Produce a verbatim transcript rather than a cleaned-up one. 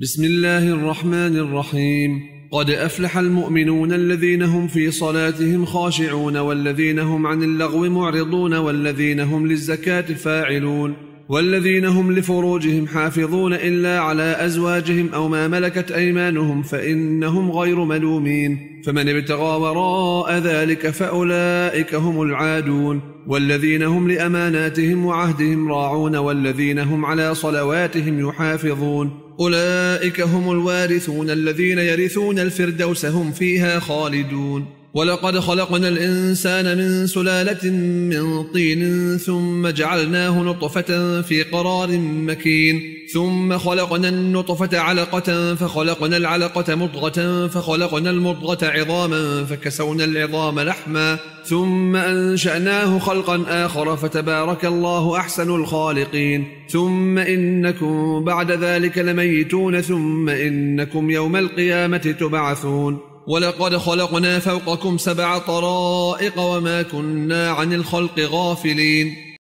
بسم الله الرحمن الرحيم. قد أفلح المؤمنون الذين هم في صلاتهم خاشعون والذين هم عن اللغو معرضون والذين هم للزكاة فاعلون والذين هم لفروجهم حافظون إلا على أزواجهم أو ما ملكت أيمانهم فإنهم غير ملومين، فمن ابتغى وراء ذلك فأولئك هم العادون. والذين هم لأماناتهم وعهدهم راعون والذين هم على صلواتهم يحافظون أولئك هم الوارثون الذين يرثون الفردوس هم فيها خالدون. ولقد خلقنا الإنسان من سلالة من طين ثم جعلناه نطفة في قرار مكين، ثم خلقنا النطفة علقة فخلقنا العلقة مضغة فخلقنا المضغة عظاما فكسونا العظام لحما ثم أنشأناه خلقا آخر فتبارك الله أحسن الخالقين. ثم إنكم بعد ذلك لميتون ثم إنكم يوم القيامة تبعثون. ولقد خلقنا فوقكم سبع طرائق وما كنا عن الخلق غافلين.